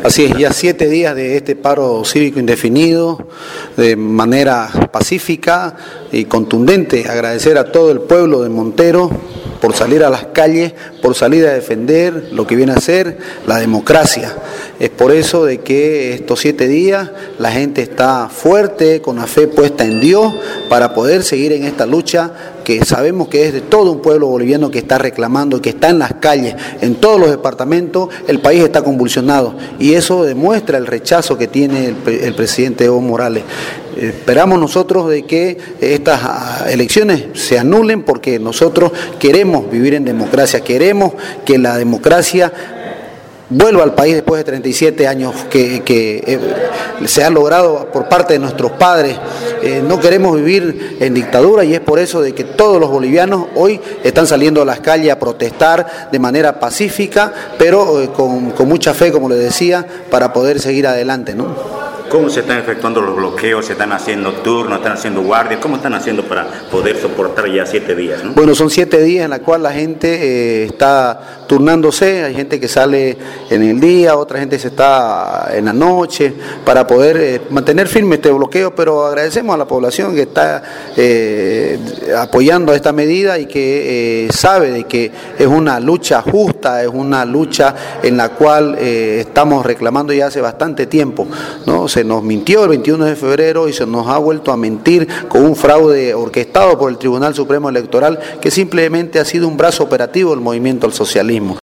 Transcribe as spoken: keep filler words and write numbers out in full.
Así es, ya siete días de este paro cívico indefinido, de manera pacífica y contundente. Agradecer a todo el pueblo de Montero por salir a las calles, por salir a defender lo que viene a ser la democracia. Es por eso de que estos siete días la gente está fuerte, con la fe puesta en Dios, para poder seguir en esta lucha que sabemos que es de todo un pueblo boliviano que está reclamando, que está en las calles, en todos los departamentos. El país está convulsionado y eso demuestra el rechazo que tiene el, el presidente Evo Morales. Esperamos nosotros de que estas elecciones se anulen, porque nosotros queremos vivir en democracia, queremos que la democracia vuelva al país después de treinta y siete años que, que eh, se ha logrado por parte de nuestros padres. Eh, no queremos vivir en dictadura, y es por eso de que todos los bolivianos hoy están saliendo a las calles a protestar de manera pacífica, pero eh, con, con mucha fe, como les decía, para poder seguir adelante, ¿no? ¿Cómo se están efectuando los bloqueos? ¿Se están haciendo turnos? ¿Están haciendo guardias? ¿Cómo están haciendo para poder soportar ya siete días, ¿no? Bueno, son siete días en la cual la gente eh, está turnándose. Hay gente que sale en el día, otra gente se está en la noche, para poder eh, mantener firme este bloqueo, pero agradecemos a la población que está eh, apoyando esta medida y que eh, sabe de que es una lucha justa, es una lucha en la cual eh, estamos reclamando ya hace bastante tiempo, ¿no? Se nos mintió el veintiuno de febrero y se nos ha vuelto a mentir con un fraude orquestado por el Tribunal Supremo Electoral, que simplemente ha sido un brazo operativo del movimiento al socialismo.